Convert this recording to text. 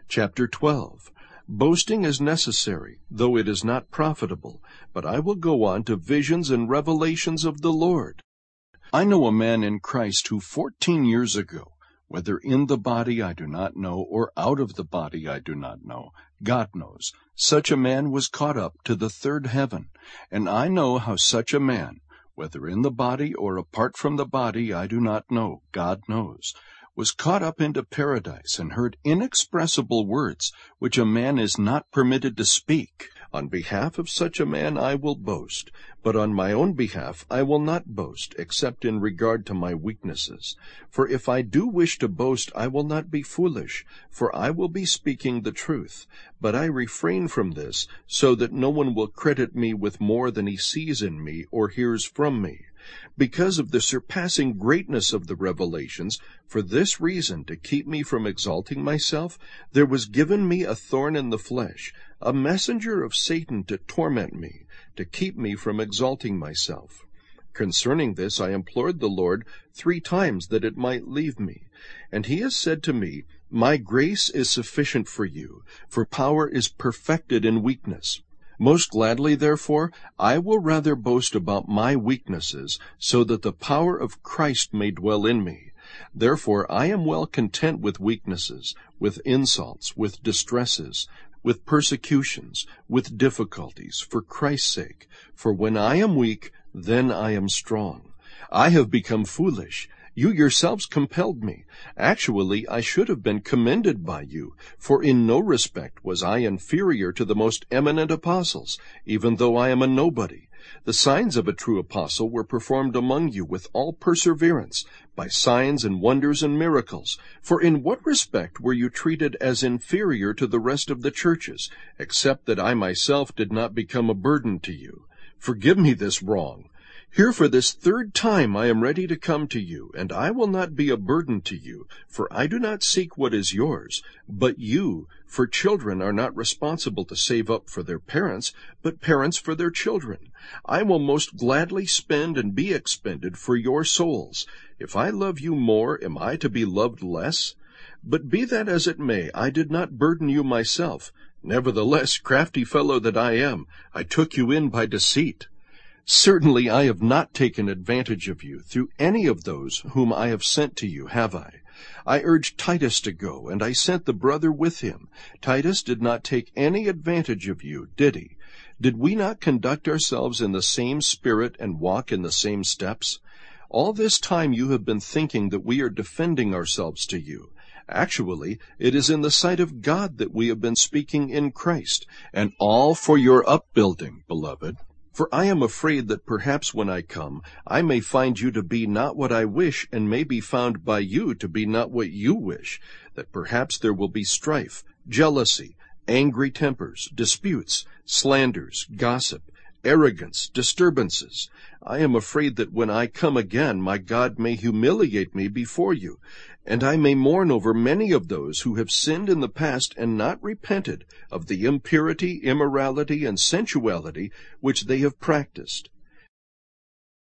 Chapter 12. Boasting is necessary, though it is not profitable, but I will go on to visions and revelations of the Lord. I know a man in Christ who 14 years ago, whether in the body I do not know, or out of the body I do not know, God knows, such a man was caught up to the third heaven. And I know how such a man, whether in the body or apart from the body I do not know, God knows, was caught up into paradise, and heard inexpressible words, which a man is not permitted to speak. On behalf of such a man I will boast, but on my own behalf I will not boast, except in regard to my weaknesses. For if I do wish to boast, I will not be foolish, for I will be speaking the truth. But I refrain from this, so that no one will credit me with more than he sees in me or hears from me. Because of the surpassing greatness of the revelations, for this reason, to keep me from exalting myself, there was given me a thorn in the flesh, a messenger of Satan to torment me, to keep me from exalting myself. Concerning this I implored the Lord 3 times that it might leave me. And he has said to me, My grace is sufficient for you, for power is perfected in weakness. Most gladly, therefore, I will rather boast about my weaknesses, so that the power of Christ may dwell in me. Therefore I am well content with weaknesses, with insults, with distresses, with persecutions, with difficulties, for Christ's sake. For when I am weak, then I am strong. I have become foolish. You yourselves compelled me. Actually, I should have been commended by you, for in no respect was I inferior to the most eminent apostles, even though I am a nobody. The signs of a true apostle were performed among you with all perseverance, by signs and wonders and miracles. For in what respect were you treated as inferior to the rest of the churches, except that I myself did not become a burden to you? Forgive me this wrong. Here for this 3rd time I am ready to come to you, and I will not be a burden to you, for I do not seek what is yours, but you, for children are not responsible to save up for their parents, but parents for their children. I will most gladly spend and be expended for your souls. If I love you more, am I to be loved less? But be that as it may, I did not burden you myself. Nevertheless, crafty fellow that I am, I took you in by deceit. Certainly I have not taken advantage of you through any of those whom I have sent to you, have I? I urged Titus to go, and I sent the brother with him. Titus did not take any advantage of you, did he? Did we not conduct ourselves in the same spirit and walk in the same steps? All this time you have been thinking that we are defending ourselves to you. Actually, it is in the sight of God that we have been speaking in Christ, and all for your upbuilding, beloved. For I am afraid that perhaps when I come, I may find you to be not what I wish, and may be found by you to be not what you wish, that perhaps there will be strife, jealousy, angry tempers, disputes, slanders, gossip, arrogance, disturbances. I am afraid that when I come again, my God may humiliate me before you, and I may mourn over many of those who have sinned in the past and not repented of the impurity, immorality, and sensuality which they have practiced.